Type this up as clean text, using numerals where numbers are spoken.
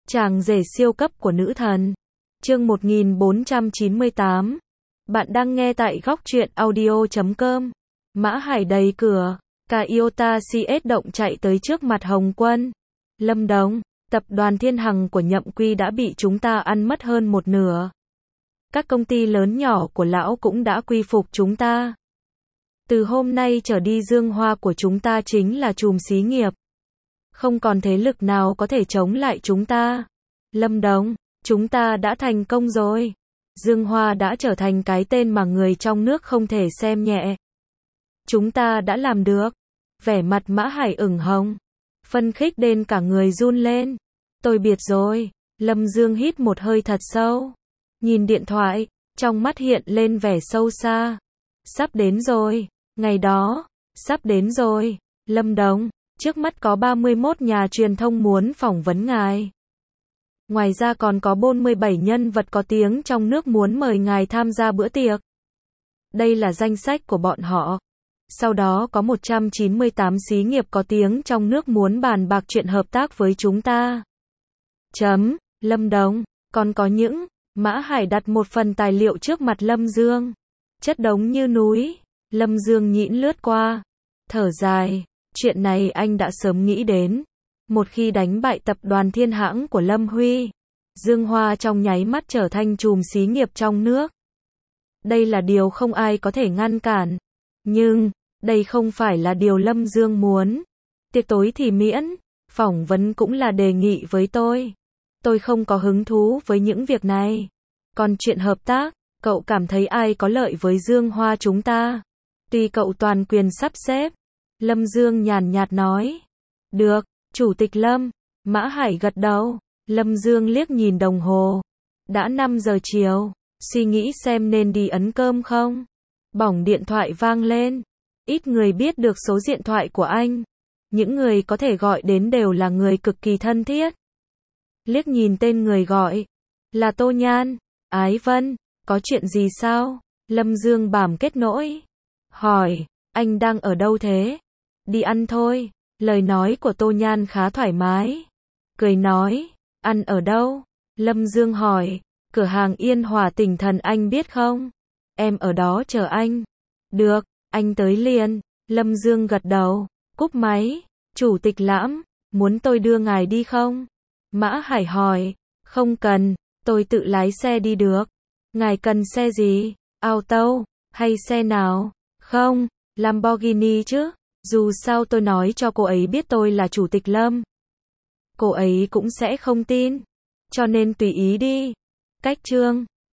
Chàng rể siêu cấp của nữ thần. Chương 1498. Bạn đang nghe tại góc truyện audio.com. Mã Hải đầy cửa, cả Iota CS động chạy tới trước mặt Hồng Quân. Lâm Đồng, tập đoàn Thiên Hằng của Nhậm Quy đã bị chúng ta ăn mất hơn một nửa. Các công ty lớn nhỏ của lão cũng đã quy phục chúng ta. Từ hôm nay trở đi Dương Hoa của chúng ta chính là chùm xí nghiệp. Không còn thế lực nào có thể chống lại chúng ta. Lâm Đồng, chúng ta đã thành công rồi. Dương Hoa đã trở thành cái tên mà người trong nước không thể xem nhẹ. Chúng ta đã làm được. Vẻ mặt Mã Hải ửng hồng. Phân khích đến cả người run lên. Tôi biết rồi. Lâm Dương hít một hơi thật sâu. Nhìn điện thoại, trong mắt hiện lên vẻ sâu xa. Sắp đến rồi. Ngày đó, sắp đến rồi. Lâm Đồng, trước mắt có 31 nhà truyền thông muốn phỏng vấn ngài. Ngoài ra còn có 47 nhân vật có tiếng trong nước muốn mời ngài tham gia bữa tiệc. Đây là danh sách của bọn họ. Sau đó có 198 xí nghiệp có tiếng trong nước muốn bàn bạc chuyện hợp tác với chúng ta. Lâm Đồng, còn có những... Mã Hải đặt một phần tài liệu trước mặt Lâm Dương. Chất đống như núi. Lâm Dương nhĩn lướt qua. Thở dài. Chuyện này anh đã sớm nghĩ đến. Một khi đánh bại tập đoàn Thiên Hãng của Lâm Huy, Dương Hoa trong nháy mắt trở thành chùm xí nghiệp trong nước. Đây là điều không ai có thể ngăn cản. Nhưng, đây không phải là điều Lâm Dương muốn. Tiệc tối thì miễn, phỏng vấn cũng là đề nghị với tôi. Tôi không có hứng thú với những việc này. Còn chuyện hợp tác, cậu cảm thấy ai có lợi với Dương Hoa chúng ta? Tùy cậu toàn quyền sắp xếp. Lâm Dương nhàn nhạt nói. Được, Chủ tịch Lâm. Mã Hải gật đầu. Lâm Dương liếc nhìn đồng hồ. Đã 5 giờ chiều. Suy nghĩ xem nên đi ấn cơm không? Bỏng điện thoại vang lên. Ít người biết được số điện thoại của anh. Những người có thể gọi đến đều là người cực kỳ thân thiết. Liếc nhìn tên người gọi. Là Tô Nhan. Ái Vân. Có chuyện gì sao? Lâm Dương bảm kết nỗi. Hỏi. Anh đang ở đâu thế? Đi ăn thôi. Lời nói của Tô Nhan khá thoải mái. Cười nói. Ăn ở đâu? Lâm Dương hỏi. Cửa hàng Yên Hòa Tỉnh Thần anh biết không? Em ở đó chờ anh. Được, anh tới liền. Lâm Dương gật đầu. Cúp máy. Chủ tịch Lãm. Muốn tôi đưa ngài đi không? Mã Hải hỏi. Không cần. Tôi tự lái xe đi được. Ngài cần xe gì? Auto. Hay xe nào? Không. Lamborghini chứ. Dù sao tôi nói cho cô ấy biết tôi là Chủ tịch Lâm. Cô ấy cũng sẽ không tin. Cho nên tùy ý đi. Cách chương